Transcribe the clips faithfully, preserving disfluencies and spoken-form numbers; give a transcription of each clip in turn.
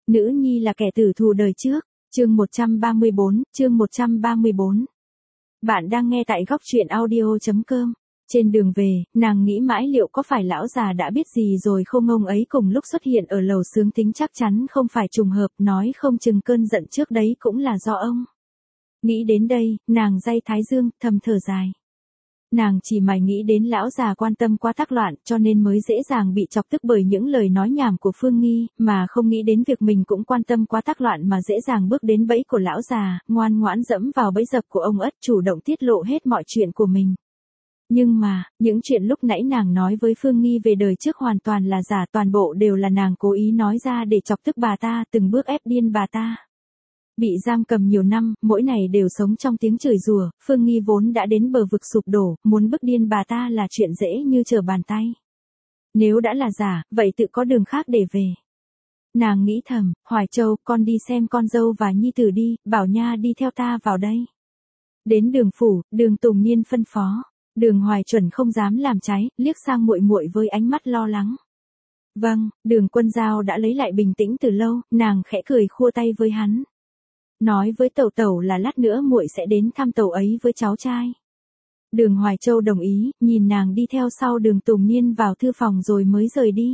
Nữ nhi là kẻ tử thù đời trước. Chương một trăm ba mươi bốn, chương một trăm ba mươi bốn. Bạn đang nghe tại góc truyện audio chấm com. Trên đường về, nàng nghĩ mãi liệu có phải lão già đã biết gì rồi không, ông ấy cùng lúc xuất hiện ở lầu xướng tính chắc chắn không phải trùng hợp, nói không chừng cơn giận trước đấy cũng là do ông. Nghĩ đến đây, nàng day thái dương, thầm thở dài. Nàng chỉ mải nghĩ đến lão già quan tâm quá tác loạn cho nên mới dễ dàng bị chọc tức bởi những lời nói nhảm của Phương Nghi, mà không nghĩ đến việc mình cũng quan tâm quá tác loạn mà dễ dàng bước đến bẫy của lão già, ngoan ngoãn dẫm vào bẫy dập của ông ất, chủ động tiết lộ hết mọi chuyện của mình. Nhưng mà, những chuyện lúc nãy nàng nói với Phương Nghi về đời trước hoàn toàn là giả, toàn bộ đều là nàng cố ý nói ra để chọc tức bà ta, từng bước ép điên bà ta. Bị giam cầm nhiều năm, mỗi ngày đều sống trong tiếng chửi rủa, Phương Nghi vốn đã đến bờ vực sụp đổ, muốn bức điên bà ta là chuyện dễ như trở bàn tay. Nếu đã là giả, vậy tự có đường khác để về. Nàng nghĩ thầm, Hoài Châu, con đi xem con dâu và nhi tử đi, bảo Nha đi theo ta vào đây. Đến Đường phủ, Đường Tùng Niên phân phó. Đường Hoài chuẩn không dám làm trái, liếc sang muội muội với ánh mắt lo lắng. Vâng, Đường Quân Giao đã lấy lại bình tĩnh từ lâu, nàng khẽ cười khua tay với hắn. Nói với Tẩu Tẩu là lát nữa muội sẽ đến thăm Tẩu ấy với cháu trai. Đường Hoài Châu đồng ý, nhìn nàng đi theo sau Đường Tùng Niên vào thư phòng rồi mới rời đi.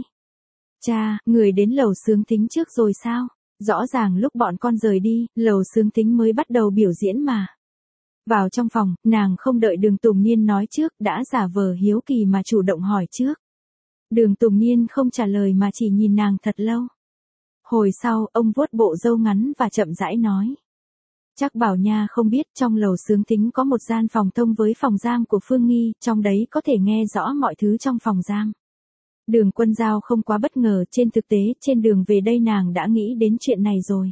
Cha, người đến lầu xướng tính trước rồi sao? Rõ ràng lúc bọn con rời đi, lầu xướng tính mới bắt đầu biểu diễn mà. Vào trong phòng, nàng không đợi Đường Tùng Niên nói trước, đã giả vờ hiếu kỳ mà chủ động hỏi trước. Đường Tùng Niên không trả lời mà chỉ nhìn nàng thật lâu. Hồi sau, ông vuốt bộ râu ngắn và chậm rãi nói. Chắc Bảo Nha không biết, trong lầu xướng tính có một gian phòng thông với phòng giam của Phương Nghi, trong đấy có thể nghe rõ mọi thứ trong phòng giam. Đường Quân Giao không quá bất ngờ, trên thực tế, trên đường về đây nàng đã nghĩ đến chuyện này rồi.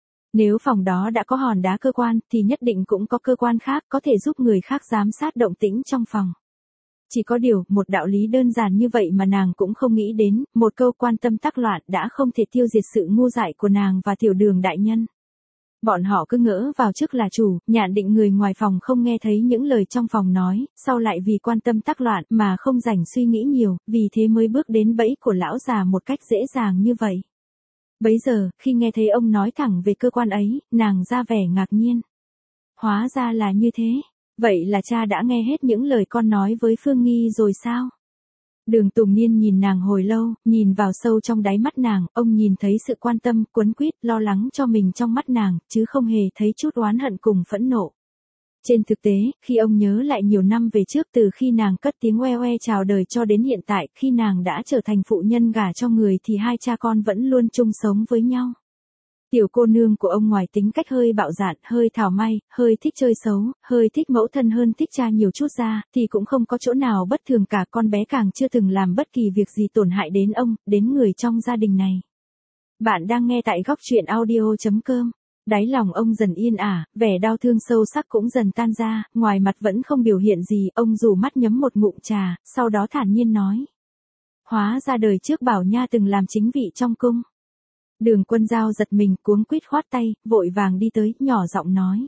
Nếu phòng đó đã có hòn đá cơ quan, thì nhất định cũng có cơ quan khác có thể giúp người khác giám sát động tĩnh trong phòng. Chỉ có điều, một đạo lý đơn giản như vậy mà nàng cũng không nghĩ đến, một câu quan tâm tác loạn đã không thể tiêu diệt sự ngu dại của nàng và Tiểu Đường đại nhân. Bọn họ cứ ngỡ vào trước là chủ, nhạn định người ngoài phòng không nghe thấy những lời trong phòng nói, sau lại vì quan tâm tác loạn mà không rảnh suy nghĩ nhiều, vì thế mới bước đến bẫy của lão già một cách dễ dàng như vậy. Bấy giờ, khi nghe thấy ông nói thẳng về cơ quan ấy, nàng ra vẻ ngạc nhiên. Hóa ra là như thế. Vậy là cha đã nghe hết những lời con nói với Phương Nghi rồi sao? Đường Tùng Niên nhìn nàng hồi lâu, nhìn vào sâu trong đáy mắt nàng, ông nhìn thấy sự quan tâm, quấn quýt, lo lắng cho mình trong mắt nàng, chứ không hề thấy chút oán hận cùng phẫn nộ. Trên thực tế, khi ông nhớ lại nhiều năm về trước từ khi nàng cất tiếng oe oe chào đời cho đến hiện tại, khi nàng đã trở thành phụ nhân gả cho người thì hai cha con vẫn luôn chung sống với nhau. Tiểu cô nương của ông ngoài tính cách hơi bạo dạn, hơi thảo may, hơi thích chơi xấu, hơi thích mẫu thân hơn thích cha nhiều chút ra, thì cũng không có chỗ nào bất thường cả, con bé càng chưa từng làm bất kỳ việc gì tổn hại đến ông, đến người trong gia đình này. Bạn đang nghe tại góc truyện audio chấm com. Đáy lòng ông dần yên ả, vẻ đau thương sâu sắc cũng dần tan ra, ngoài mặt vẫn không biểu hiện gì, ông rủ mắt nhấm một ngụm trà, sau đó thản nhiên nói. Hóa ra đời trước Bảo Nha từng làm chính vị trong cung. Đường Quân Giao giật mình, cuống quýt khoát tay, vội vàng đi tới, nhỏ giọng nói.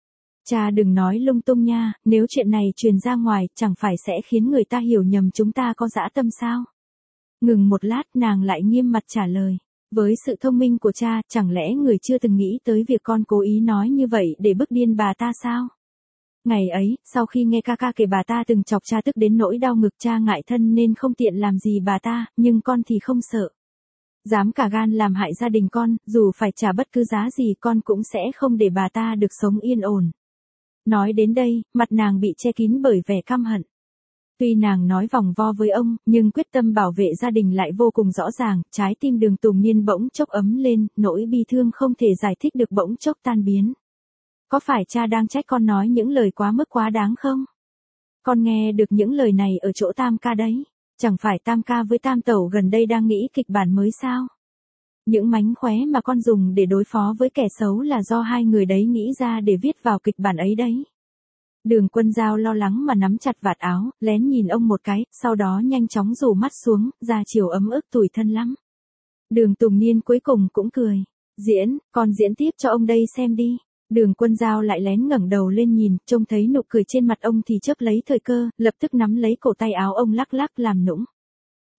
Cha đừng nói lung tung nha, nếu chuyện này truyền ra ngoài, chẳng phải sẽ khiến người ta hiểu nhầm chúng ta có dã tâm sao? Ngừng một lát, nàng lại nghiêm mặt trả lời. Với sự thông minh của cha, chẳng lẽ người chưa từng nghĩ tới việc con cố ý nói như vậy để bức điên bà ta sao? Ngày ấy, sau khi nghe ca ca kể bà ta từng chọc cha tức đến nỗi đau ngực, cha ngại thân nên không tiện làm gì bà ta, nhưng con thì không sợ. Dám cả gan làm hại gia đình con, dù phải trả bất cứ giá gì con cũng sẽ không để bà ta được sống yên ổn. Nói đến đây, mặt nàng bị che kín bởi vẻ căm hận. Tuy nàng nói vòng vo với ông, nhưng quyết tâm bảo vệ gia đình lại vô cùng rõ ràng, trái tim Đường Tùng Niên bỗng chốc ấm lên, nỗi bi thương không thể giải thích được bỗng chốc tan biến. Có phải cha đang trách con nói những lời quá mức quá đáng không? Con nghe được những lời này ở chỗ Tam ca đấy. Chẳng phải Tam ca với Tam tẩu gần đây đang nghĩ kịch bản mới sao? Những mánh khóe mà con dùng để đối phó với kẻ xấu là do hai người đấy nghĩ ra để viết vào kịch bản ấy đấy. Đường Quân Giao lo lắng mà nắm chặt vạt áo, lén nhìn ông một cái, sau đó nhanh chóng rủ mắt xuống, ra chiều ấm ức tủi thân lắm. Đường Tùng Niên cuối cùng cũng cười. Diễn, con diễn tiếp cho ông đây xem đi. Đường Quân Giao lại lén ngẩng đầu lên nhìn, trông thấy nụ cười trên mặt ông thì chớp lấy thời cơ, lập tức nắm lấy cổ tay áo ông lắc lắc làm nũng.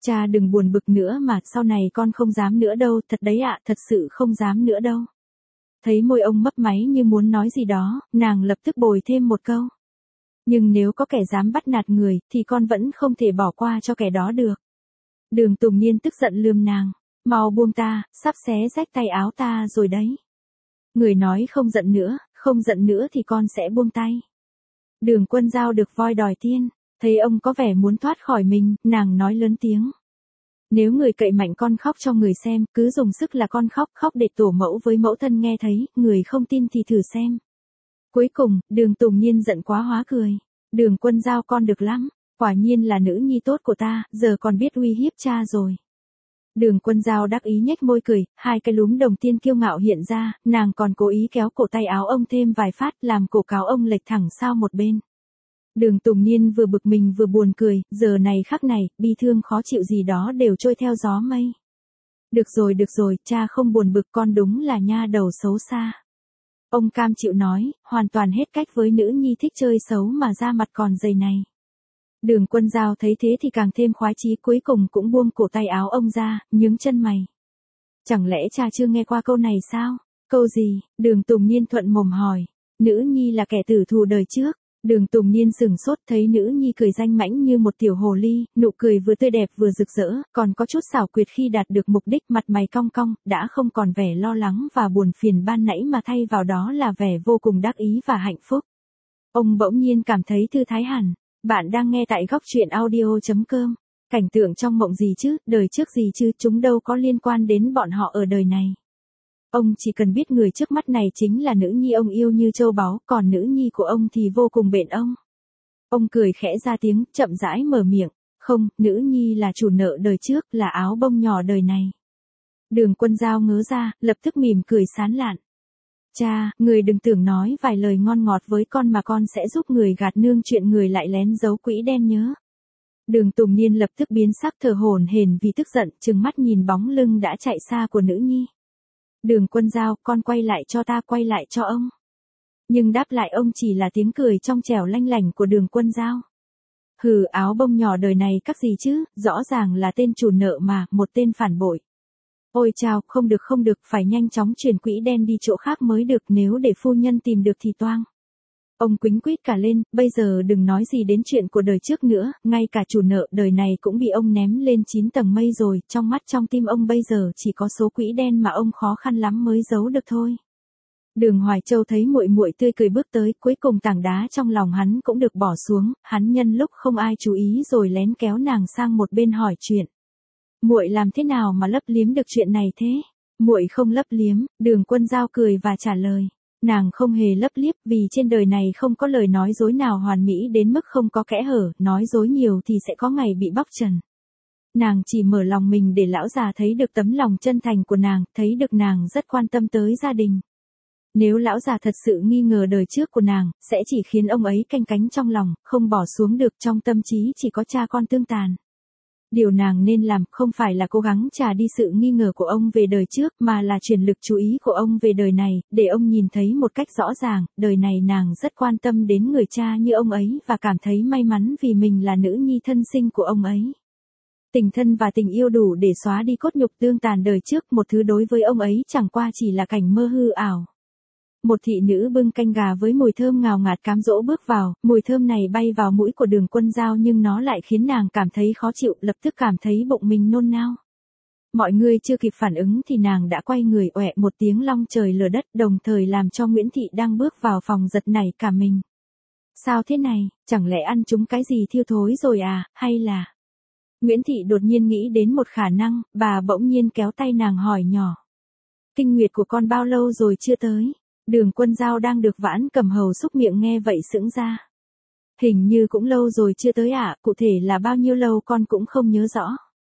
Cha đừng buồn bực nữa mà, sau này con không dám nữa đâu, thật đấy ạ, thật sự không dám nữa đâu. Thấy môi ông mấp máy như muốn nói gì đó, nàng lập tức bồi thêm một câu. Nhưng nếu có kẻ dám bắt nạt người, thì con vẫn không thể bỏ qua cho kẻ đó được. Đường Tùng Niên tức giận lườm nàng. Mau buông ta, sắp xé rách tay áo ta rồi đấy. Người nói không giận nữa, không giận nữa thì con sẽ buông tay. Đường Quân Dao được voi đòi tiên, thấy ông có vẻ muốn thoát khỏi mình, nàng nói lớn tiếng. Nếu người cậy mạnh con khóc cho người xem, cứ dùng sức là con khóc, khóc để tổ mẫu với mẫu thân nghe thấy, người không tin thì thử xem. Cuối cùng, Đường Tùng Niên giận quá hóa cười. Đường Quân Dao con được lắm, quả nhiên là nữ nhi tốt của ta, giờ còn biết uy hiếp cha rồi. Đường Quân Dao đắc ý nhếch môi cười, hai cái lúm đồng tiên kiêu ngạo hiện ra, nàng còn cố ý kéo cổ tay áo ông thêm vài phát làm cổ cáo ông lệch thẳng sang một bên. Đường Tùng Niên vừa bực mình vừa buồn cười, giờ này khắc này, bi thương khó chịu gì đó đều trôi theo gió mây. Được rồi được rồi, cha không buồn bực, con đúng là nha đầu xấu xa. Ông cam chịu nói, hoàn toàn hết cách với nữ nhi thích chơi xấu mà da mặt còn dày này. Đường Quân Dao thấy thế thì càng thêm khoái chí, cuối cùng cũng buông cổ tay áo ông ra, nhướng chân mày. Chẳng lẽ cha chưa nghe qua câu này sao? Câu gì? Đường Tùng Niên thuận mồm hỏi. Nữ nhi là kẻ tử thù đời trước. Đường Tùng Niên sừng sốt thấy nữ nhi cười danh mãnh như một tiểu hồ ly, nụ cười vừa tươi đẹp vừa rực rỡ, còn có chút xảo quyệt khi đạt được mục đích, mặt mày cong cong, đã không còn vẻ lo lắng và buồn phiền ban nãy mà thay vào đó là vẻ vô cùng đắc ý và hạnh phúc. Ông bỗng nhiên cảm thấy thư thái hẳn. Bạn đang nghe tại góc truyện audio chấm com. Cảnh tượng trong mộng gì chứ, đời trước gì chứ, chúng đâu có liên quan đến bọn họ ở đời này. Ông chỉ cần biết người trước mắt này chính là nữ nhi ông yêu như châu báu, còn nữ nhi của ông thì vô cùng bện ông. Ông cười khẽ ra tiếng, chậm rãi mở miệng. Không, nữ nhi là chủ nợ đời trước, là áo bông nhỏ đời này. Đường Quân Dao ngớ ra, lập tức mỉm cười sán lạn. Cha, người đừng tưởng nói vài lời ngon ngọt với con mà con sẽ giúp người gạt nương chuyện người lại lén giấu quỹ đen nhớ. Đường Tùng Niên lập tức biến sắc thở hổn hển vì tức giận, trừng mắt nhìn bóng lưng đã chạy xa của nữ nhi. Đường Quân Dao, con quay lại cho ta, quay lại cho ông. Nhưng đáp lại ông chỉ là tiếng cười trong trẻo lanh lảnh của Đường Quân Dao. Hừ, áo bông nhỏ đời này các gì chứ, rõ ràng là tên chủ nợ mà, một tên phản bội. Ôi chao, không được không được, phải nhanh chóng chuyển quỹ đen đi chỗ khác mới được, nếu để phu nhân tìm được thì toang. Ông quýnh quýt cả lên, bây giờ đừng nói gì đến chuyện của đời trước nữa, ngay cả chủ nợ đời này cũng bị ông ném lên chín tầng mây rồi, trong mắt trong tim ông bây giờ chỉ có số quỹ đen mà ông khó khăn lắm mới giấu được thôi. Đường Hoài Châu thấy muội muội tươi cười bước tới, cuối cùng tảng đá trong lòng hắn cũng được bỏ xuống, hắn nhân lúc không ai chú ý rồi lén kéo nàng sang một bên hỏi chuyện. Muội làm thế nào mà lấp liếm được chuyện này thế? Muội không lấp liếm, Đường Quân Dao cười và trả lời. Nàng không hề lấp liếp, vì trên đời này không có lời nói dối nào hoàn mỹ đến mức không có kẽ hở, nói dối nhiều thì sẽ có ngày bị bóc trần. Nàng chỉ mở lòng mình để lão già thấy được tấm lòng chân thành của nàng, thấy được nàng rất quan tâm tới gia đình. Nếu lão già thật sự nghi ngờ đời trước của nàng, sẽ chỉ khiến ông ấy canh cánh trong lòng, không bỏ xuống được, trong tâm trí chỉ có cha con tương tàn. Điều nàng nên làm không phải là cố gắng trả đi sự nghi ngờ của ông về đời trước mà là chuyển lực chú ý của ông về đời này, để ông nhìn thấy một cách rõ ràng, đời này nàng rất quan tâm đến người cha như ông ấy và cảm thấy may mắn vì mình là nữ nhi thân sinh của ông ấy. Tình thân và tình yêu đủ để xóa đi cốt nhục tương tàn đời trước, một thứ đối với ông ấy chẳng qua chỉ là cảnh mơ hư ảo. Một thị nữ bưng canh gà với mùi thơm ngào ngạt cám dỗ bước vào, mùi thơm này bay vào mũi của Đường Quân Dao nhưng nó lại khiến nàng cảm thấy khó chịu, lập tức cảm thấy bụng mình nôn nao. Mọi người chưa kịp phản ứng thì nàng đã quay người oẹ một tiếng long trời lở đất, đồng thời làm cho Nguyễn Thị đang bước vào phòng giật nảy cả mình. Sao thế này, chẳng lẽ ăn trúng cái gì thiêu thối rồi à, hay là... Nguyễn Thị đột nhiên nghĩ đến một khả năng, bà bỗng nhiên kéo tay nàng hỏi nhỏ. Kinh nguyệt của con bao lâu rồi chưa tới? Đường Quân Dao đang được Vãn Cầm Hầu xúc miệng nghe vậy sững ra. Hình như cũng lâu rồi chưa tới ạ, à, cụ thể là bao nhiêu lâu con cũng không nhớ rõ.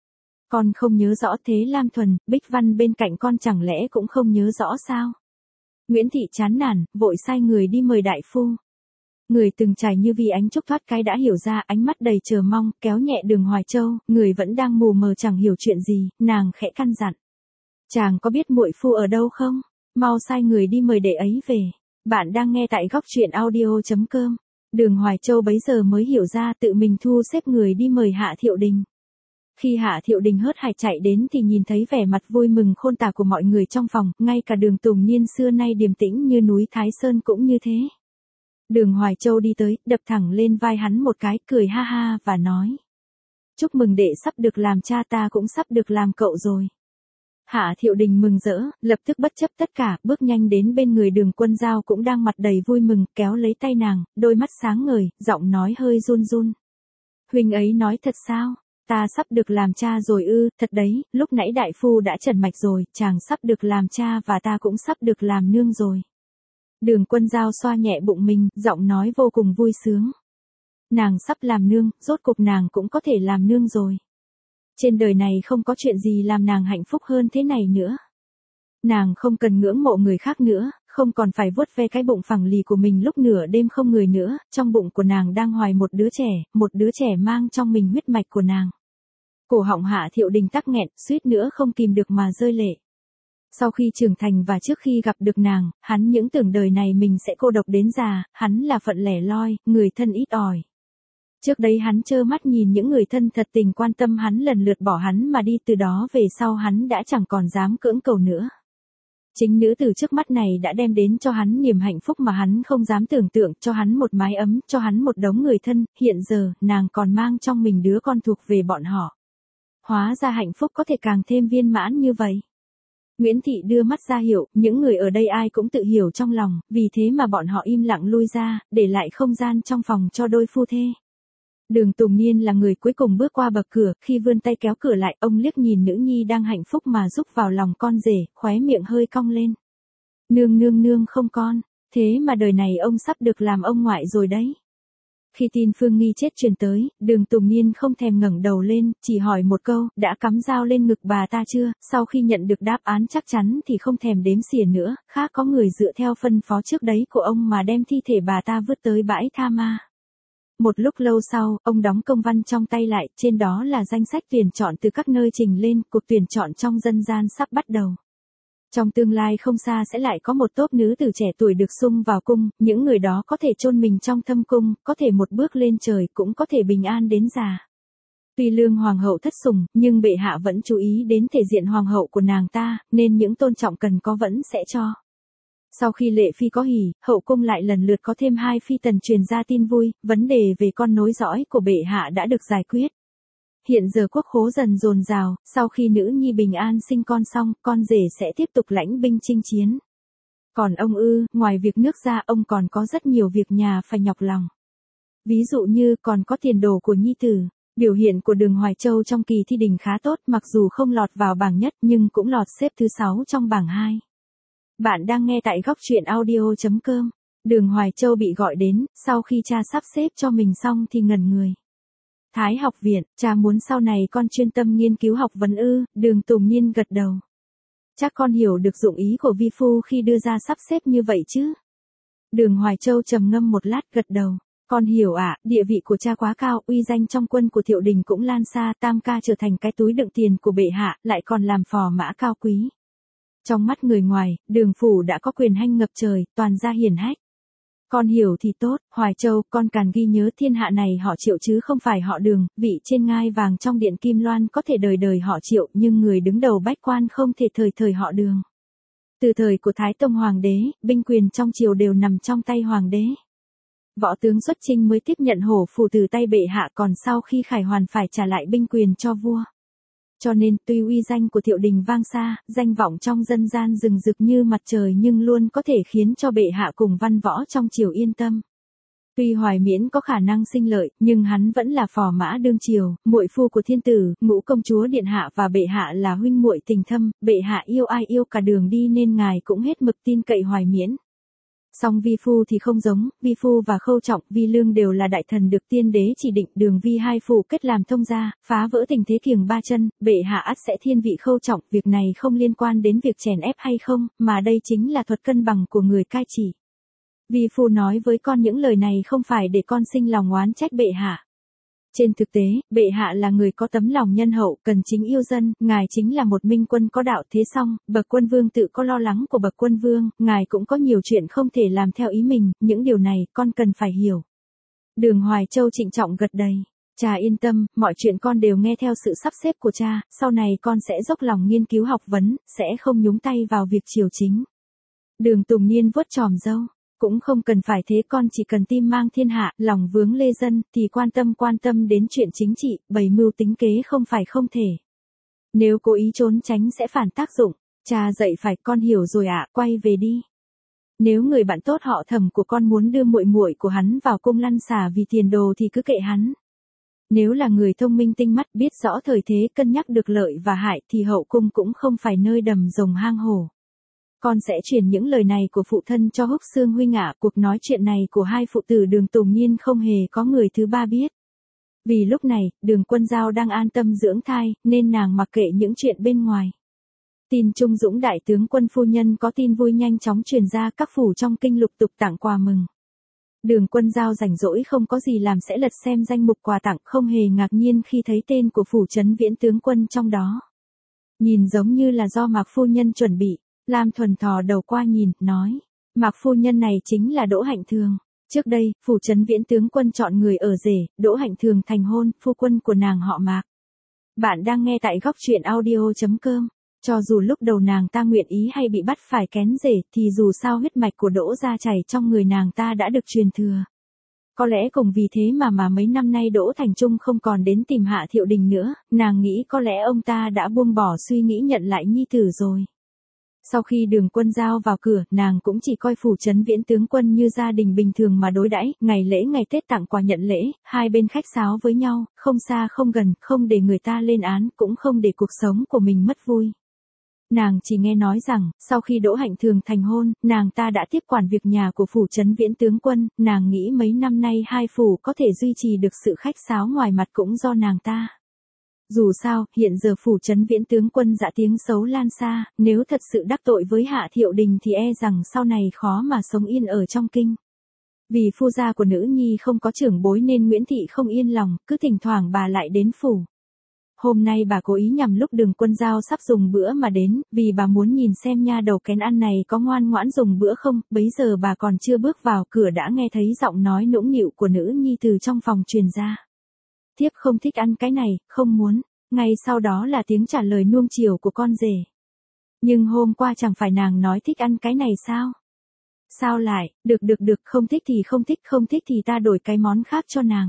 Con không nhớ rõ thế Lam Thuần, Bích Văn bên cạnh con chẳng lẽ cũng không nhớ rõ sao? Nguyễn Thị chán nản, vội sai người đi mời đại phu. Người từng trải như vì ánh trúc thoát cái đã hiểu ra, ánh mắt đầy chờ mong, kéo nhẹ Đường Hoài Châu, người vẫn đang mù mờ chẳng hiểu chuyện gì, nàng khẽ căn dặn. Chàng có biết muội phu ở đâu không? Mau sai người đi mời đệ ấy về. Bạn đang nghe tại góc truyện audio chấm com. Đường Hoài Châu bấy giờ mới hiểu ra tự mình thu xếp người đi mời Hạ Thiệu Đình. Khi Hạ Thiệu Đình hớt hải chạy đến thì nhìn thấy vẻ mặt vui mừng khôn tả của mọi người trong phòng, ngay cả Đường Tùng Niên xưa nay điềm tĩnh như núi Thái Sơn cũng như thế. Đường Hoài Châu đi tới, đập thẳng lên vai hắn một cái, cười ha ha và nói. Chúc mừng đệ sắp được làm cha, ta cũng sắp được làm cậu rồi. Hạ Thiệu Đình mừng rỡ, lập tức bất chấp tất cả, bước nhanh đến bên người Đường Quân Giao cũng đang mặt đầy vui mừng, kéo lấy tay nàng, đôi mắt sáng ngời, giọng nói hơi run run. Huynh ấy nói thật sao? Ta sắp được làm cha rồi ư? Thật đấy, lúc nãy đại phu đã trần mạch rồi, chàng sắp được làm cha và ta cũng sắp được làm nương rồi. Đường Quân Giao xoa nhẹ bụng mình, giọng nói vô cùng vui sướng. Nàng sắp làm nương, rốt cục nàng cũng có thể làm nương rồi. Trên đời này không có chuyện gì làm nàng hạnh phúc hơn thế này nữa. Nàng không cần ngưỡng mộ người khác nữa, không còn phải vuốt ve cái bụng phẳng lì của mình lúc nửa đêm không người nữa, trong bụng của nàng đang hoài một đứa trẻ, một đứa trẻ mang trong mình huyết mạch của nàng. Cổ họng Hạ Thiệu Đình tắc nghẹn, suýt nữa không kìm được mà rơi lệ. Sau khi trưởng thành và trước khi gặp được nàng, hắn những tưởng đời này mình sẽ cô độc đến già, hắn là phận lẻ loi, người thân ít ỏi. Trước đây hắn trơ mắt nhìn những người thân thật tình quan tâm hắn lần lượt bỏ hắn mà đi, từ đó về sau hắn đã chẳng còn dám cưỡng cầu nữa. Chính nữ tử trước mắt này đã đem đến cho hắn niềm hạnh phúc mà hắn không dám tưởng tượng, cho hắn một mái ấm, cho hắn một đống người thân, hiện giờ, nàng còn mang trong mình đứa con thuộc về bọn họ. Hóa ra hạnh phúc có thể càng thêm viên mãn như vậy. Nguyễn Thị đưa mắt ra hiệu, những người ở đây ai cũng tự hiểu trong lòng, vì thế mà bọn họ im lặng lui ra, để lại không gian trong phòng cho đôi phu thê. Đường Tùng Niên là người cuối cùng bước qua bậc cửa, khi vươn tay kéo cửa lại, ông liếc nhìn nữ nhi đang hạnh phúc mà rúc vào lòng con rể, khóe miệng hơi cong lên. Nương nương nương không con, thế mà đời này ông sắp được làm ông ngoại rồi đấy. Khi tin Phương Nghi chết truyền tới, Đường Tùng Niên không thèm ngẩng đầu lên, chỉ hỏi một câu, đã cắm dao lên ngực bà ta chưa? Sau khi nhận được đáp án chắc chắn thì không thèm đếm xỉa nữa, khác có người dựa theo phân phó trước đấy của ông mà đem thi thể bà ta vứt tới bãi tha ma. Một lúc lâu sau, ông đóng công văn trong tay lại, trên đó là danh sách tuyển chọn từ các nơi trình lên, cuộc tuyển chọn trong dân gian sắp bắt đầu. Trong tương lai không xa sẽ lại có một tốp nữ tử trẻ tuổi được sung vào cung, những người đó có thể chôn mình trong thâm cung, có thể một bước lên trời, cũng có thể bình an đến già. Tuy Lương Hoàng hậu thất sủng, nhưng bệ hạ vẫn chú ý đến thể diện hoàng hậu của nàng ta, nên những tôn trọng cần có vẫn sẽ cho. Sau khi Lệ Phi có hỉ, hậu cung lại lần lượt có thêm hai phi tần truyền ra tin vui, vấn đề về con nối dõi của bệ hạ đã được giải quyết. Hiện giờ quốc khố dần dồn dào, sau khi nữ nhi bình an sinh con xong, con rể sẽ tiếp tục lãnh binh chinh chiến. Còn ông ư, ngoài việc nước ra, ông còn có rất nhiều việc nhà phải nhọc lòng. Ví dụ như còn có tiền đồ của nhi tử. Biểu hiện của Đường Hoài Châu trong kỳ thi đình khá tốt, mặc dù không lọt vào bảng nhất nhưng cũng lọt xếp thứ sáu trong bảng hai. Bạn đang nghe tại góc truyện audio chấm com. Đường Hoài Châu bị gọi đến, sau khi cha sắp xếp cho mình xong thì ngẩn người. Thái học viện, cha muốn sau này con chuyên tâm nghiên cứu học vấn ư? Đường Tùng Niên gật đầu. Chắc con hiểu được dụng ý của vi phu khi đưa ra sắp xếp như vậy chứ? Đường Hoài Châu trầm ngâm một lát gật đầu. Con hiểu ạ, à, địa vị của cha quá cao, uy danh trong quân của Thiệu Đình cũng lan xa, Tam ca trở thành cái túi đựng tiền của bệ hạ, lại còn làm phò mã cao quý. Trong mắt người ngoài, Đường phủ đã có quyền hành ngập trời, toàn gia hiển hách. Con hiểu thì tốt, Hoài Châu, con càng ghi nhớ thiên hạ này họ Triệu chứ không phải họ Đường, vị trên ngai vàng trong điện Kim Loan có thể đời đời họ Triệu, nhưng người đứng đầu bách quan không thể thời thời họ Đường. Từ thời của Thái Tông Hoàng đế, binh quyền trong triều đều nằm trong tay Hoàng đế. Võ tướng xuất chinh mới tiếp nhận hổ phù từ tay bệ hạ, còn sau khi Khải Hoàn phải trả lại binh quyền cho vua. Cho nên, tuy uy danh của Thiệu Đình vang xa, danh vọng trong dân gian rừng rực như mặt trời nhưng luôn có thể khiến cho bệ hạ cùng văn võ trong triều yên tâm. Tuy Hoài Miễn có khả năng sinh lợi, nhưng hắn vẫn là phò mã đương triều, muội phu của thiên tử, ngũ công chúa điện hạ và bệ hạ là huynh muội tình thâm, bệ hạ yêu ai yêu cả đường đi nên ngài cũng hết mực tin cậy Hoài Miễn. Song vi phu thì không giống, vi phu và Khâu Trọng, Vi Lương đều là đại thần được tiên đế chỉ định, Đường vi hai phủ kết làm thông gia, phá vỡ tình thế kiềng ba chân, bệ hạ ắt sẽ thiên vị Khâu Trọng, việc này không liên quan đến việc chèn ép hay không, mà đây chính là thuật cân bằng của người cai trị. Vi phu nói với con những lời này không phải để con sinh lòng oán trách bệ hạ. Trên thực tế, bệ hạ là người có tấm lòng nhân hậu, cần chính yêu dân, ngài chính là một minh quân có đạo, thế xong, bậc quân vương tự có lo lắng của bậc quân vương, ngài cũng có nhiều chuyện không thể làm theo ý mình, những điều này con cần phải hiểu. Đường Hoài Châu trịnh trọng gật đầy. Cha yên tâm, mọi chuyện con đều nghe theo sự sắp xếp của cha, sau này con sẽ dốc lòng nghiên cứu học vấn, sẽ không nhúng tay vào việc triều chính. Đường Tùng Niên vuốt chòm râu, cũng không cần phải thế, con chỉ cần tim mang thiên hạ, lòng vướng lê dân, thì quan tâm quan tâm đến chuyện chính trị, bày mưu tính kế không phải không thể. Nếu cố ý trốn tránh sẽ phản tác dụng. Cha dạy phải, con hiểu rồi ạ, quay về đi. Nếu người bạn tốt họ Thẩm của con muốn đưa muội muội của hắn vào cung lăn xả vì tiền đồ thì cứ kệ hắn. Nếu là người thông minh tinh mắt biết rõ thời thế cân nhắc được lợi và hại thì hậu cung cũng không phải nơi đầm rồng hang hổ. Con sẽ truyền những lời này của phụ thân cho Húc Xương huynh ạ. Cuộc nói chuyện này của hai phụ tử Đường Tùng Niên không hề có người thứ ba biết. Vì lúc này, Đường Quân Giao đang an tâm dưỡng thai, nên nàng mặc kệ những chuyện bên ngoài. Tin Trung Dũng đại tướng quân phu nhân có tin vui nhanh chóng truyền ra, các phủ trong kinh lục tục tặng quà mừng. Đường Quân Giao rảnh rỗi không có gì làm sẽ lật xem danh mục quà tặng, không hề ngạc nhiên khi thấy tên của phủ trấn Viễn tướng quân trong đó. Nhìn giống như là do Mạc phu nhân chuẩn bị. Lam Thuần thò đầu qua nhìn, nói, Mạc phu nhân này chính là Đỗ Hạnh Thường. Trước đây, phủ trấn Viễn tướng quân chọn người ở rể, Đỗ Hạnh Thường thành hôn, phu quân của nàng họ Mạc. Bạn đang nghe tại góc truyện audio chấm com. Cho dù lúc đầu nàng ta nguyện ý hay bị bắt phải kén rể, thì dù sao huyết mạch của Đỗ gia chảy trong người nàng ta đã được truyền thừa. Có lẽ cùng vì thế mà mà mấy năm nay Đỗ Thành Trung không còn đến tìm Hạ Thiệu Đình nữa, nàng nghĩ có lẽ ông ta đã buông bỏ suy nghĩ nhận lại nhi tử rồi. Sau khi Đường Quân Giao vào cửa, nàng cũng chỉ coi phủ trấn Viễn tướng quân như gia đình bình thường mà đối đãi, ngày lễ ngày Tết tặng quà nhận lễ, hai bên khách sáo với nhau, không xa không gần, không để người ta lên án, cũng không để cuộc sống của mình mất vui. Nàng chỉ nghe nói rằng, sau khi Đỗ Hạnh Thường thành hôn, nàng ta đã tiếp quản việc nhà của phủ trấn Viễn tướng quân, nàng nghĩ mấy năm nay hai phủ có thể duy trì được sự khách sáo ngoài mặt cũng do nàng ta. Dù sao, hiện giờ phủ trấn Viễn tướng quân dã tiếng xấu lan xa, nếu thật sự đắc tội với Hạ Thiệu Đình thì e rằng sau này khó mà sống yên ở trong kinh. Vì phu gia của nữ nhi không có trưởng bối nên Nguyễn Thị không yên lòng, cứ thỉnh thoảng bà lại đến phủ. Hôm nay bà cố ý nhằm lúc Đường Quân Giao sắp dùng bữa mà đến, vì bà muốn nhìn xem nha đầu kén ăn này có ngoan ngoãn dùng bữa không, bấy giờ bà còn chưa bước vào cửa đã nghe thấy giọng nói nũng nịu của nữ nhi từ trong phòng truyền ra. Thiếp không thích ăn cái này, không muốn, ngay sau đó là tiếng trả lời nuông chiều của con rể. Nhưng hôm qua chẳng phải nàng nói thích ăn cái này sao? Sao lại, được được được, không thích thì không thích, không thích thì ta đổi cái món khác cho nàng.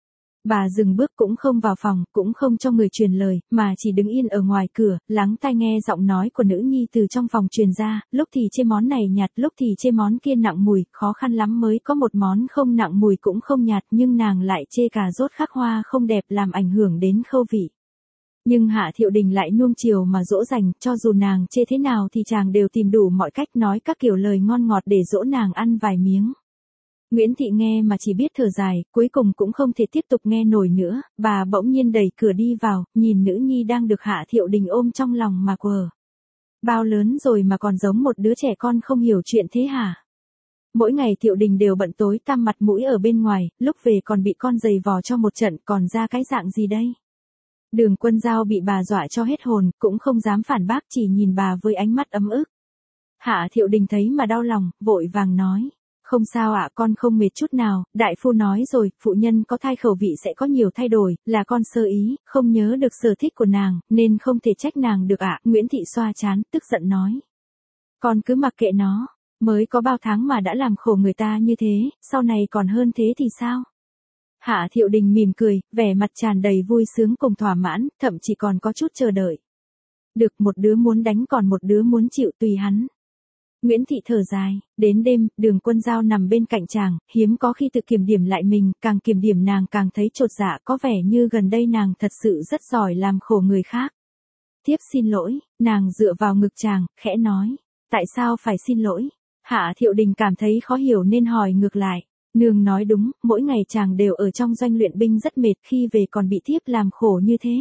Bà dừng bước cũng không vào phòng, cũng không cho người truyền lời, mà chỉ đứng yên ở ngoài cửa, lắng tai nghe giọng nói của nữ nhi từ trong phòng truyền ra, lúc thì chê món này nhạt, lúc thì chê món kia nặng mùi, khó khăn lắm mới có một món không nặng mùi cũng không nhạt, nhưng nàng lại chê cà rốt khắc hoa không đẹp làm ảnh hưởng đến khâu vị. Nhưng Hạ Thiệu Đình lại nuông chiều mà dỗ dành, cho dù nàng chê thế nào thì chàng đều tìm đủ mọi cách nói các kiểu lời ngon ngọt để dỗ nàng ăn vài miếng. Nguyễn Thị nghe mà chỉ biết thở dài, cuối cùng cũng không thể tiếp tục nghe nổi nữa, bà bỗng nhiên đẩy cửa đi vào, nhìn nữ nhi đang được Hạ Thiệu Đình ôm trong lòng mà quờ. Bao lớn rồi mà còn giống một đứa trẻ con không hiểu chuyện thế hả? Mỗi ngày Thiệu Đình đều bận tối tăm mặt mũi ở bên ngoài, lúc về còn bị con giày vò cho một trận, còn ra cái dạng gì đây? Đường Quân Giao bị bà dọa cho hết hồn, cũng không dám phản bác, chỉ nhìn bà với ánh mắt ấm ức. Hạ Thiệu Đình thấy mà đau lòng, vội vàng nói. Không sao ạ, con không mệt chút nào, đại phu nói rồi, phụ nhân có thai khẩu vị sẽ có nhiều thay đổi, là con sơ ý, không nhớ được sở thích của nàng, nên không thể trách nàng được ạ. Nguyễn Thị xoa trán, tức giận nói. Con cứ mặc kệ nó, mới có bao tháng mà đã làm khổ người ta như thế, sau này còn hơn thế thì sao? Hạ Thiệu Đình mỉm cười, vẻ mặt tràn đầy vui sướng cùng thỏa mãn, thậm chí còn có chút chờ đợi. Được, một đứa muốn đánh còn một đứa muốn chịu tùy hắn. Nguyễn Thị thở dài, đến đêm, Đường Quân Giao nằm bên cạnh chàng, hiếm có khi tự kiểm điểm lại mình, càng kiểm điểm nàng càng thấy chột dạ, có vẻ như gần đây nàng thật sự rất giỏi làm khổ người khác. Thiếp xin lỗi, nàng dựa vào ngực chàng, khẽ nói, tại sao phải xin lỗi? Hạ Thiệu Đình cảm thấy khó hiểu nên hỏi ngược lại, nương nói đúng, mỗi ngày chàng đều ở trong doanh luyện binh rất mệt, khi về còn bị thiếp làm khổ như thế.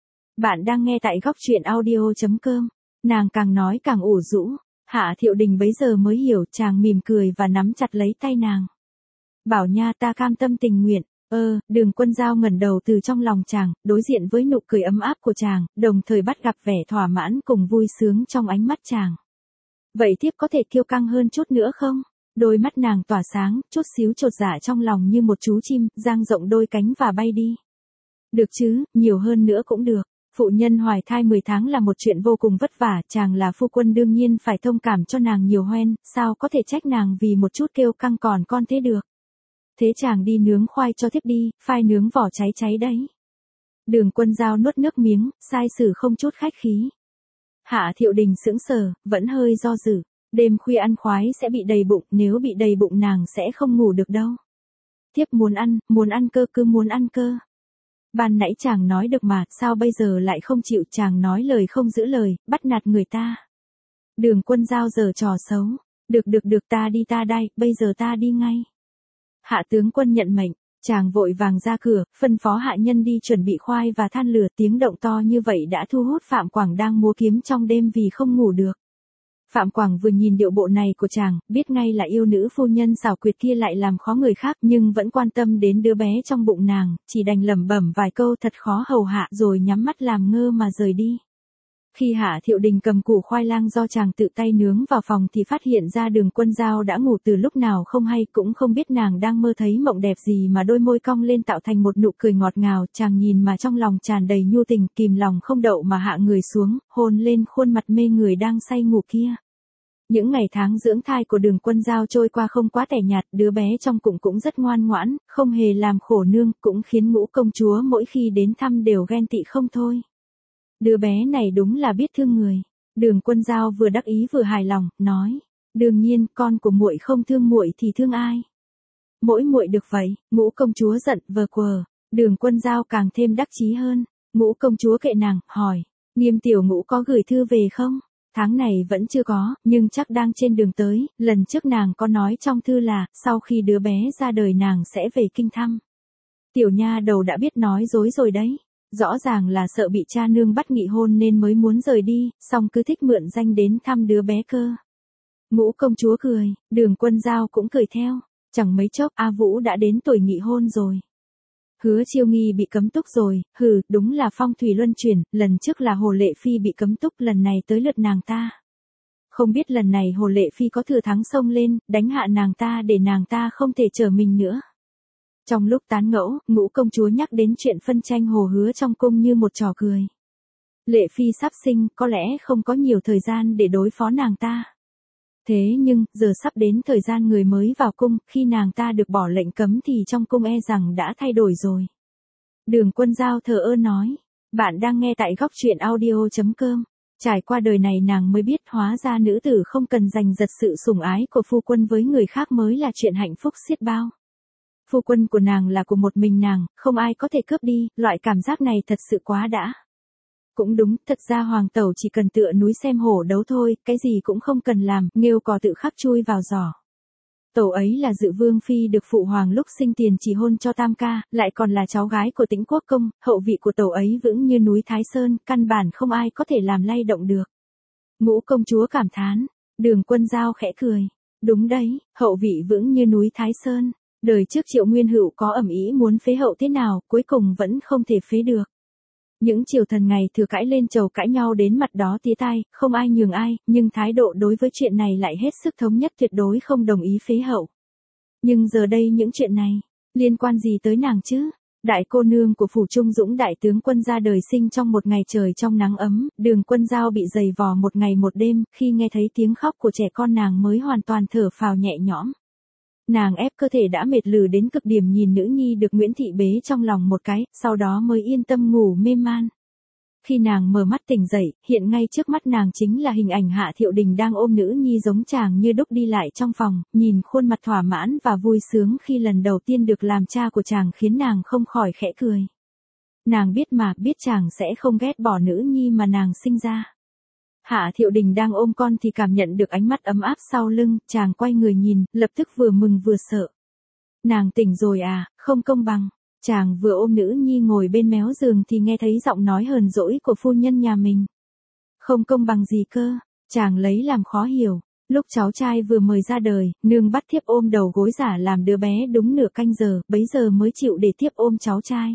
Bạn đang nghe tại góc truyện audio chấm com, nàng càng nói càng ủ rũ. Hạ Thiệu Đình bấy giờ mới hiểu, chàng mỉm cười và nắm chặt lấy tay nàng. Bảo nha, ta cam tâm tình nguyện. Ơ, Đường Quân Giao ngẩng đầu từ trong lòng chàng, đối diện với nụ cười ấm áp của chàng, đồng thời bắt gặp vẻ thỏa mãn cùng vui sướng trong ánh mắt chàng. Vậy thiếp có thể kiêu căng hơn chút nữa không? Đôi mắt nàng tỏa sáng, chút xíu chột dạ trong lòng như một chú chim, dang rộng đôi cánh và bay đi. Được chứ, nhiều hơn nữa cũng được. Phụ nhân hoài thai mười tháng là một chuyện vô cùng vất vả, chàng là phu quân đương nhiên phải thông cảm cho nàng nhiều hoen, sao có thể trách nàng vì một chút kêu căng còn con thế được. Thế chàng đi nướng khoai cho thiếp đi, phai nướng vỏ cháy cháy đấy. Đường Quân Dao nuốt nước miếng, sai sử không chút khách khí. Hạ Thiệu Đình sững sờ, vẫn hơi do dự. Đêm khuya ăn khoái sẽ bị đầy bụng, nếu bị đầy bụng nàng sẽ không ngủ được đâu. Thiếp muốn ăn, muốn ăn cơ cứ muốn ăn cơ. Ban nãy chàng nói được mà, sao bây giờ lại không chịu, chàng nói lời không giữ lời, bắt nạt người ta. Đường Quân Dao giở trò xấu. Được được được ta đi ta đây, bây giờ ta đi ngay. Hạ tướng quân nhận mệnh, chàng vội vàng ra cửa, phân phó hạ nhân đi chuẩn bị khoai và than lửa, tiếng động to như vậy đã thu hút Phạm Quảng đang múa kiếm trong đêm vì không ngủ được. Phạm Quảng vừa nhìn điệu bộ này của chàng, biết ngay là yêu nữ phu nhân xảo quyệt kia lại làm khó người khác, nhưng vẫn quan tâm đến đứa bé trong bụng nàng, chỉ đành lẩm bẩm vài câu thật khó hầu hạ rồi nhắm mắt làm ngơ mà rời đi. Khi Hạ Thiệu Đình cầm củ khoai lang do chàng tự tay nướng vào phòng thì phát hiện ra Đường Quân Dao đã ngủ từ lúc nào không hay, cũng không biết nàng đang mơ thấy mộng đẹp gì mà đôi môi cong lên tạo thành một nụ cười ngọt ngào, chàng nhìn mà trong lòng tràn đầy nhu tình, kìm lòng không đậu mà hạ người xuống, hôn lên khuôn mặt mê người đang say ngủ kia. Những ngày tháng dưỡng thai của Đường Quân Dao trôi qua không quá tẻ nhạt, đứa bé trong bụng cũng rất ngoan ngoãn, không hề làm khổ nương, cũng khiến Ngũ công chúa mỗi khi đến thăm đều ghen tị không thôi. Đứa bé này đúng là biết thương người. Đường Quân Dao vừa đắc ý vừa hài lòng, nói: "Đương nhiên, con của muội không thương muội thì thương ai? Mỗi muội được vậy." Ngũ công chúa giận vờ quờ, Đường Quân Dao càng thêm đắc chí hơn. Ngũ công chúa kệ nàng, hỏi: "Nghiêm tiểu Ngũ có gửi thư về không?" Tháng này vẫn chưa có, nhưng chắc đang trên đường tới, lần trước nàng có nói trong thư là, sau khi đứa bé ra đời nàng sẽ về kinh thăm. Tiểu nha đầu đã biết nói dối rồi đấy. Rõ ràng là sợ bị cha nương bắt nghị hôn nên mới muốn rời đi, song cứ thích mượn danh đến thăm đứa bé cơ. Ngũ công chúa cười, Đường Quân Dao cũng cười theo. Chẳng mấy chốc A Vũ đã đến tuổi nghị hôn rồi. Hứa Chiêu Nghi bị cấm túc rồi, hừ, đúng là phong thủy luân chuyển, lần trước là Hồ Lệ Phi bị cấm túc, lần này tới lượt nàng ta. Không biết lần này Hồ Lệ Phi có thừa thắng xông lên, đánh hạ nàng ta để nàng ta không thể trở mình nữa. Trong lúc tán gẫu, Ngũ công chúa nhắc đến chuyện phân tranh Hồ Hứa trong cung như một trò cười. Lệ Phi sắp sinh, có lẽ không có nhiều thời gian để đối phó nàng ta. Thế nhưng, giờ sắp đến thời gian người mới vào cung, khi nàng ta được bỏ lệnh cấm thì trong cung e rằng đã thay đổi rồi. Đường Quân Dao thờ ơ nói, bạn đang nghe tại góc truyện audio chấm com. Trải qua đời này nàng mới biết hóa ra nữ tử không cần giành giật sự sủng ái của phu quân với người khác mới là chuyện hạnh phúc xiết bao. Phu quân của nàng là của một mình nàng, không ai có thể cướp đi, loại cảm giác này thật sự quá đã. Cũng đúng, thật ra hoàng tẩu chỉ cần tựa núi xem hổ đấu thôi, cái gì cũng không cần làm, nghêu cò tự khắc chui vào giỏ. Tẩu ấy là Dự Vương Phi được phụ hoàng lúc sinh tiền chỉ hôn cho tam ca, lại còn là cháu gái của Tĩnh Quốc công, hậu vị của tẩu ấy vững như núi Thái Sơn, căn bản không ai có thể làm lay động được. Ngũ công chúa cảm thán, Đường Quân Dao khẽ cười. Đúng đấy, hậu vị vững như núi Thái Sơn. Đời trước Triệu Nguyên Hữu có ầm ĩ muốn phế hậu thế nào, cuối cùng vẫn không thể phế được. Những triều thần ngày thừa cãi lên chầu cãi nhau đến mặt đó tía tai, không ai nhường ai, nhưng thái độ đối với chuyện này lại hết sức thống nhất, tuyệt đối không đồng ý phế hậu. Nhưng giờ đây những chuyện này, liên quan gì tới nàng chứ? Đại cô nương của phủ Trung Dũng đại tướng quân ra đời sinh trong một ngày trời trong nắng ấm, Đường Quân Dao bị dày vò một ngày một đêm, khi nghe thấy tiếng khóc của trẻ con nàng mới hoàn toàn thở phào nhẹ nhõm. Nàng ép cơ thể đã mệt lử đến cực điểm nhìn nữ nhi được Nguyễn Thị bế trong lòng một cái, sau đó mới yên tâm ngủ mê man. Khi nàng mở mắt tỉnh dậy, hiện ngay trước mắt nàng chính là hình ảnh Hạ Thiệu Đình đang ôm nữ nhi giống chàng như đúc đi lại trong phòng, nhìn khuôn mặt thỏa mãn và vui sướng khi lần đầu tiên được làm cha của chàng khiến nàng không khỏi khẽ cười. Nàng biết mà, biết chàng sẽ không ghét bỏ nữ nhi mà nàng sinh ra. Hạ Thiệu Đình đang ôm con thì cảm nhận được ánh mắt ấm áp sau lưng, chàng quay người nhìn, lập tức vừa mừng vừa sợ. Nàng tỉnh rồi à, không công bằng. Chàng vừa ôm nữ nhi ngồi bên méo giường thì nghe thấy giọng nói hờn dỗi của phu nhân nhà mình. Không công bằng gì cơ, chàng lấy làm khó hiểu. Lúc cháu trai vừa mới ra đời, nương bắt thiếp ôm đầu gối giả làm đứa bé đúng nửa canh giờ, bấy giờ mới chịu để thiếp ôm cháu trai.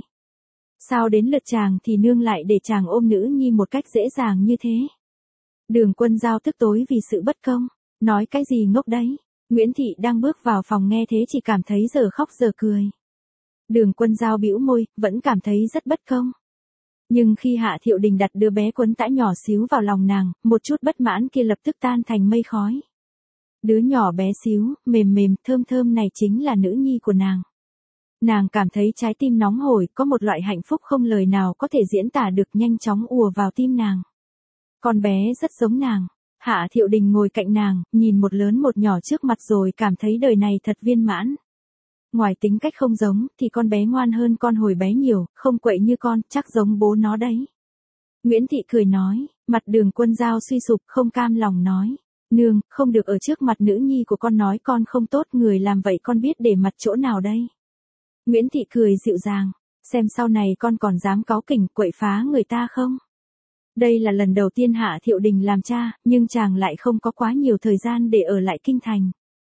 Sao đến lượt chàng thì nương lại để chàng ôm nữ nhi một cách dễ dàng như thế? Đường Quân Dao tức tối vì sự bất công, nói cái gì ngốc đấy. Nguyễn Thị đang bước vào phòng nghe thế chỉ cảm thấy giờ khóc giờ cười. Đường Quân Giao bĩu môi, vẫn cảm thấy rất bất công. Nhưng khi Hạ Thiệu Đình đặt đứa bé quấn tã nhỏ xíu vào lòng nàng, một chút bất mãn kia lập tức tan thành mây khói. Đứa nhỏ bé xíu, mềm mềm, thơm thơm này chính là nữ nhi của nàng. Nàng cảm thấy trái tim nóng hổi, có một loại hạnh phúc không lời nào có thể diễn tả được nhanh chóng ùa vào tim nàng. Con bé rất giống nàng. Hạ Thiệu Đình ngồi cạnh nàng, nhìn một lớn một nhỏ trước mặt rồi cảm thấy đời này thật viên mãn. Ngoài tính cách không giống, thì con bé ngoan hơn con hồi bé nhiều, không quậy như con, chắc giống bố nó đấy. Nguyễn Thị cười nói, mặt Đường Quân Giao suy sụp, không cam lòng nói. Nương, không được ở trước mặt nữ nhi của con nói con không tốt, người làm vậy con biết để mặt chỗ nào đây. Nguyễn Thị cười dịu dàng, xem sau này con còn dám cáu kỉnh quậy phá người ta không. Đây là lần đầu tiên Hạ Thiệu Đình làm cha, nhưng chàng lại không có quá nhiều thời gian để ở lại kinh thành.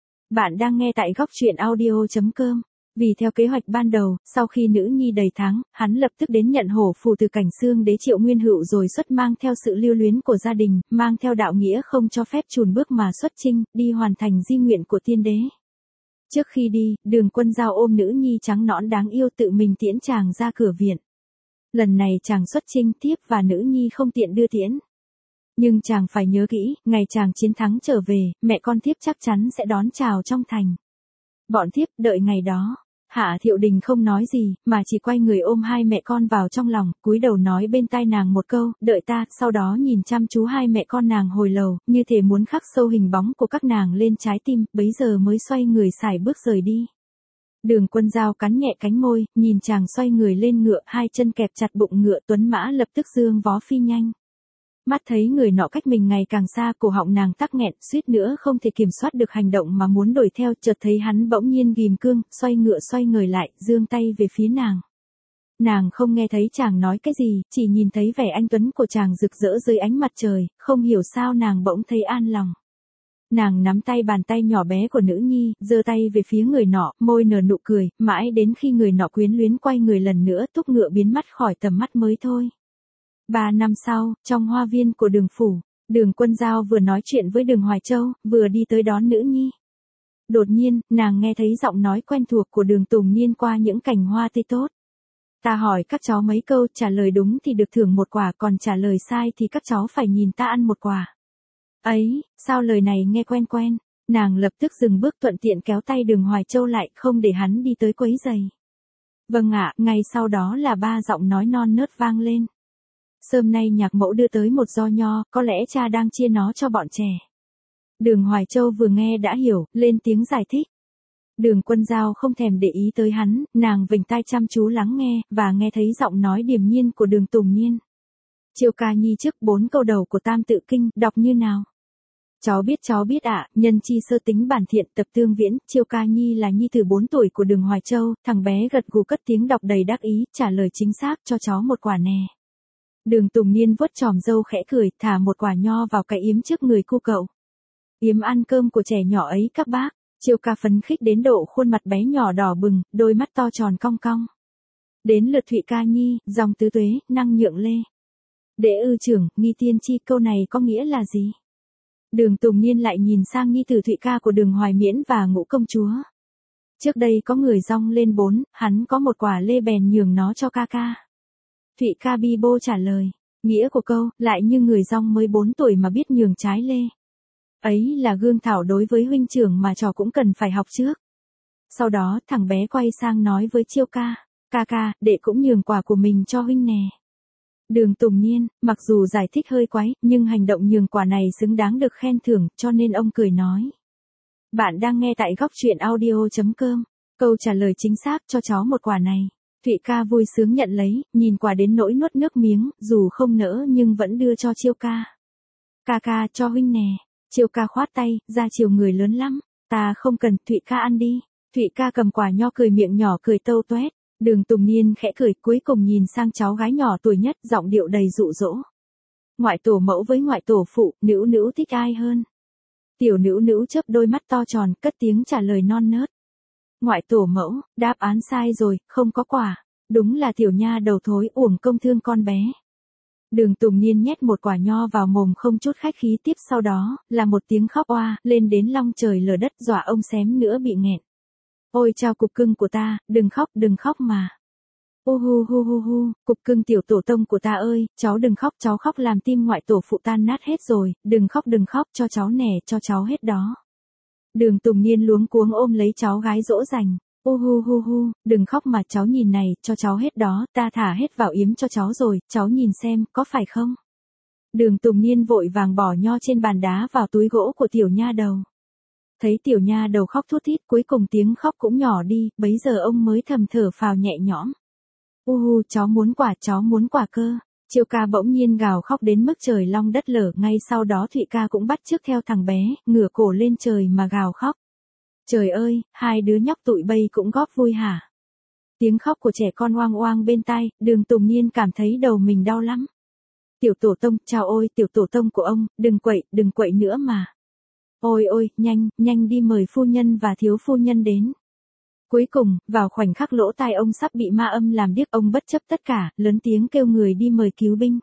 Bạn đang nghe tại góc truyện audio chấm com. Vì theo kế hoạch ban đầu, sau khi nữ nhi đầy tháng, hắn lập tức đến nhận hổ phù từ Cảnh Xương đế Triệu Nguyên Hựu rồi xuất mang theo sự lưu luyến của gia đình, mang theo đạo nghĩa không cho phép chùn bước mà xuất chinh, đi hoàn thành di nguyện của tiên đế. Trước khi đi, Đường Quân Giao ôm nữ nhi trắng nõn đáng yêu tự mình tiễn chàng ra cửa viện. Lần này chàng xuất chinh thiếp và nữ nhi không tiện đưa tiễn. Nhưng chàng phải nhớ kỹ, ngày chàng chiến thắng trở về, mẹ con thiếp chắc chắn sẽ đón chào trong thành. Bọn thiếp đợi ngày đó. Hạ Thiệu Đình không nói gì, mà chỉ quay người ôm hai mẹ con vào trong lòng, cúi đầu nói bên tai nàng một câu, đợi ta, sau đó nhìn chăm chú hai mẹ con nàng hồi lâu, như thể muốn khắc sâu hình bóng của các nàng lên trái tim, bấy giờ mới xoay người sải bước rời đi. Đường Quân Giao cắn nhẹ cánh môi, nhìn chàng xoay người lên ngựa, hai chân kẹp chặt bụng ngựa, tuấn mã lập tức dương vó phi nhanh. Mắt thấy người nọ cách mình ngày càng xa, cổ họng nàng tắc nghẹn, suýt nữa không thể kiểm soát được hành động mà muốn đuổi theo, chợt thấy hắn bỗng nhiên ghim cương, xoay ngựa xoay người lại, giương tay về phía nàng. Nàng không nghe thấy chàng nói cái gì, chỉ nhìn thấy vẻ anh tuấn của chàng rực rỡ dưới ánh mặt trời, không hiểu sao nàng bỗng thấy an lòng. Nàng nắm tay bàn tay nhỏ bé của nữ nhi, giơ tay về phía người nọ, môi nở nụ cười, mãi đến khi người nọ quyến luyến quay người lần nữa, thúc ngựa biến mất khỏi tầm mắt mới thôi. Ba năm sau, trong hoa viên của Đường phủ, Đường Quân Giao vừa nói chuyện với Đường Hoài Châu, vừa đi tới đón nữ nhi. Đột nhiên, nàng nghe thấy giọng nói quen thuộc của Đường Tùng Niên qua những cành hoa tươi tốt. Ta hỏi các cháu mấy câu, trả lời đúng thì được thưởng một quả, còn trả lời sai thì các cháu phải nhìn ta ăn một quả. Ấy, sao lời này nghe quen quen, nàng lập tức dừng bước thuận tiện kéo tay Đường Hoài Châu lại, không để hắn đi tới quấy giày. Vâng ạ, ngay sau đó là ba giọng nói non nớt vang lên. Sớm nay nhạc mẫu đưa tới một giò nho, có lẽ cha đang chia nó cho bọn trẻ. Đường Hoài Châu vừa nghe đã hiểu, lên tiếng giải thích. Đường Quân Giao không thèm để ý tới hắn, nàng vểnh tai chăm chú lắng nghe, và nghe thấy giọng nói điềm nhiên của Đường Tùng Niên. Chiêu ca nhi trước bốn câu đầu của Tam Tự Kinh, đọc như nào? Cháu biết cháu biết ạ, nhân chi sơ tính bản thiện tập tương viễn, Chiêu ca nhi là nhi tử bốn tuổi của Đường Hoài Châu, thằng bé gật gù cất tiếng đọc đầy đắc ý, trả lời chính xác, cho cháu một quả nè. Đường Tùng Niên vuốt chòm râu khẽ cười, thả một quả nho vào cái yếm trước người cu cậu. Yếm ăn cơm của trẻ nhỏ ấy các bác. Chiêu ca phấn khích đến độ khuôn mặt bé nhỏ đỏ bừng, đôi mắt to tròn cong cong. Đến lượt Thụy ca nhi, dòng tứ tuế, năng nhượng lê. Đệ ư trưởng, nghi tiên chi, câu này có nghĩa là gì? Đường Tùng Niên lại nhìn sang nhi tử Thụy ca của Đường Hoài Miễn và Ngũ công chúa. Trước đây có người rong lên bốn, hắn có một quả lê bèn nhường nó cho ca ca. Thụy ca bi bô trả lời, nghĩa của câu, lại như người rong mới bốn tuổi mà biết nhường trái lê. Ấy là gương thảo đối với huynh trưởng mà trò cũng cần phải học trước. Sau đó thằng bé quay sang nói với Chiêu ca, ca ca, đệ cũng nhường quả của mình cho huynh nè. Đường Tùng Niên, mặc dù giải thích hơi quái, nhưng hành động nhường quả này xứng đáng được khen thưởng, cho nên ông cười nói. Bạn đang nghe tại góc truyện audio chấm com, câu trả lời chính xác, cho cháu một quả này. Thụy ca vui sướng nhận lấy, nhìn quả đến nỗi nuốt nước miếng, dù không nỡ nhưng vẫn đưa cho Chiêu ca. Ca ca, cho huynh nè. Chiêu ca khoát tay, ra chiều người lớn lắm, ta không cần, Thụy ca ăn đi. Thụy ca cầm quả nho cười miệng nhỏ cười tâu toét. Đường Tùng Niên khẽ cười, cuối cùng nhìn sang cháu gái nhỏ tuổi nhất, giọng điệu đầy dụ dỗ. Ngoại tổ mẫu với ngoại tổ phụ, nữu nữu thích ai hơn? Tiểu nữu nữu chớp đôi mắt to tròn, cất tiếng trả lời non nớt. Ngoại tổ mẫu, đáp án sai rồi, không có quả. Đúng là tiểu nha đầu thối, uổng công thương con bé. Đường Tùng Niên nhét một quả nho vào mồm không chút khách khí, tiếp sau đó, là một tiếng khóc oa, lên đến long trời lở đất, dọa ông xém nữa bị nghẹn. Ôi chao cục cưng của ta, đừng khóc đừng khóc mà. Ô hu hu hu hu, cục cưng tiểu tổ tông của ta ơi, cháu đừng khóc, cháu khóc làm tim ngoại tổ phụ tan nát hết rồi, đừng khóc đừng khóc, cho cháu nè, cho cháu hết đó. Đường Tùng Niên luống cuống ôm lấy cháu gái dỗ dành. Ô hu hu hu, đừng khóc mà, cháu nhìn này, cho cháu hết đó, ta thả hết vào yếm cho cháu rồi, cháu nhìn xem, có phải không? Đường Tùng Niên vội vàng bỏ nho trên bàn đá vào túi gỗ của tiểu nha đầu. Thấy tiểu nha đầu khóc thút thít, cuối cùng tiếng khóc cũng nhỏ đi, bấy giờ ông mới thầm thở phào nhẹ nhõm. U hu, cháu muốn quả, cháu muốn quả cơ. Chiêu ca bỗng nhiên gào khóc đến mức trời long đất lở, ngay sau đó Thụy ca cũng bắt chước theo thằng bé, ngửa cổ lên trời mà gào khóc. Trời ơi, hai đứa nhóc tụi bay cũng góp vui hả? Tiếng khóc của trẻ con oang oang bên tai, Đường Tùng Niên cảm thấy đầu mình đau lắm. Tiểu tổ tông, chào ôi, tiểu tổ tông của ông, đừng quậy, đừng quậy nữa mà. Ôi ôi, nhanh, nhanh đi mời phu nhân và thiếu phu nhân đến. Cuối cùng, vào khoảnh khắc lỗ tai ông sắp bị ma âm làm điếc, ông bất chấp tất cả, lớn tiếng kêu người đi mời cứu binh.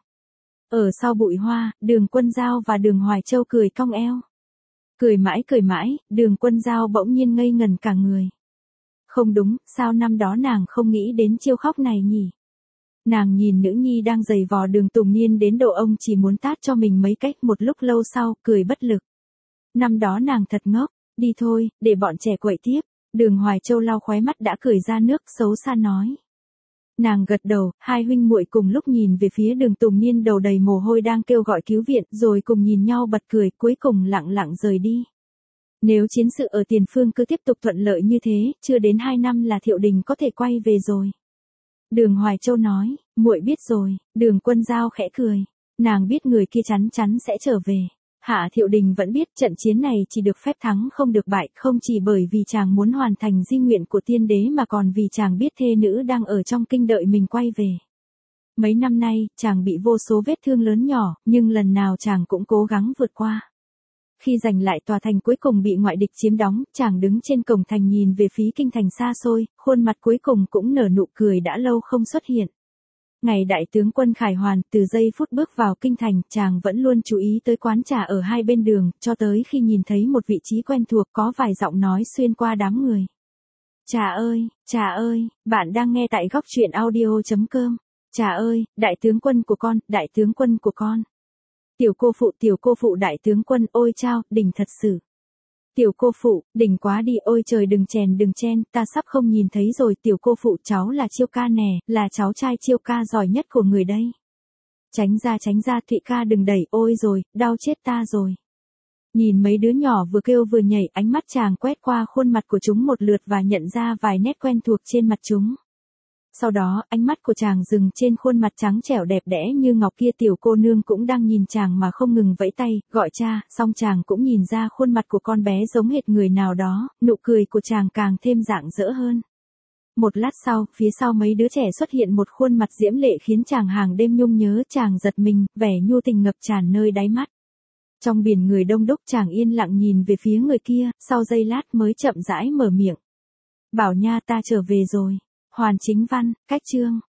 Ở sau bụi hoa, Đường Quân Dao và Đường Hoài Châu cười cong eo. Cười mãi cười mãi, Đường Quân Dao bỗng nhiên ngây ngần cả người. Không đúng, sao năm đó nàng không nghĩ đến chiêu khóc này nhỉ? Nàng nhìn nữ nhi đang giày vò Đường Tùng Niên đến độ ông chỉ muốn tát cho mình mấy cách, một lúc lâu sau, cười bất lực. Năm đó nàng thật ngốc, đi thôi, để bọn trẻ quậy tiếp. Đường Hoài Châu lau khóe mắt đã cười ra nước, xấu xa nói. Nàng gật đầu, hai huynh muội cùng lúc nhìn về phía Đường Tùng Niên đầu đầy mồ hôi đang kêu gọi cứu viện, rồi cùng nhìn nhau bật cười, cuối cùng lặng lặng rời đi. Nếu chiến sự ở tiền phương cứ tiếp tục thuận lợi như thế, chưa đến hai năm là Thiệu Đình có thể quay về rồi. Đường Hoài Châu nói, muội biết rồi. Đường Quân Dao khẽ cười, nàng biết người kia chắn chắn sẽ trở về. Hạ Thiệu Đình vẫn biết trận chiến này chỉ được phép thắng không được bại, không chỉ bởi vì chàng muốn hoàn thành di nguyện của tiên đế mà còn vì chàng biết thê nữ đang ở trong kinh đợi mình quay về. Mấy năm nay, chàng bị vô số vết thương lớn nhỏ, nhưng lần nào chàng cũng cố gắng vượt qua. Khi giành lại tòa thành cuối cùng bị ngoại địch chiếm đóng, chàng đứng trên cổng thành nhìn về phía kinh thành xa xôi, khuôn mặt cuối cùng cũng nở nụ cười đã lâu không xuất hiện. Ngày đại tướng quân khải hoàn, từ giây phút bước vào kinh thành, chàng vẫn luôn chú ý tới quán trà ở hai bên đường, cho tới khi nhìn thấy một vị trí quen thuộc có vài giọng nói xuyên qua đám người. Trà ơi, trà ơi, bạn đang nghe tại góc truyện audio chấm com. Trà ơi, đại tướng quân của con, đại tướng quân của con. Tiểu cô phụ, tiểu cô phụ đại tướng quân, ôi chao, đỉnh thật sự. Tiểu cô phụ, đỉnh quá đi, ôi trời đừng chèn đừng chen, ta sắp không nhìn thấy rồi, tiểu cô phụ cháu là Chiêu ca nè, là cháu trai Chiêu ca giỏi nhất của người đây. Tránh ra tránh ra, Thụy ca đừng đẩy, ôi rồi, đau chết ta rồi. Nhìn mấy đứa nhỏ vừa kêu vừa nhảy, ánh mắt chàng quét qua khuôn mặt của chúng một lượt và nhận ra vài nét quen thuộc trên mặt chúng. Sau đó, ánh mắt của chàng dừng trên khuôn mặt trắng trẻo đẹp đẽ như ngọc kia, tiểu cô nương cũng đang nhìn chàng mà không ngừng vẫy tay, gọi cha, xong chàng cũng nhìn ra khuôn mặt của con bé giống hệt người nào đó, nụ cười của chàng càng thêm rạng rỡ hơn. Một lát sau, phía sau mấy đứa trẻ xuất hiện một khuôn mặt diễm lệ khiến chàng hàng đêm nhung nhớ, chàng giật mình, vẻ nhu tình ngập tràn nơi đáy mắt. Trong biển người đông đúc, chàng yên lặng nhìn về phía người kia, sau giây lát mới chậm rãi mở miệng. Bảo nha, ta trở về rồi. Hoàn Chính Văn, cách chương.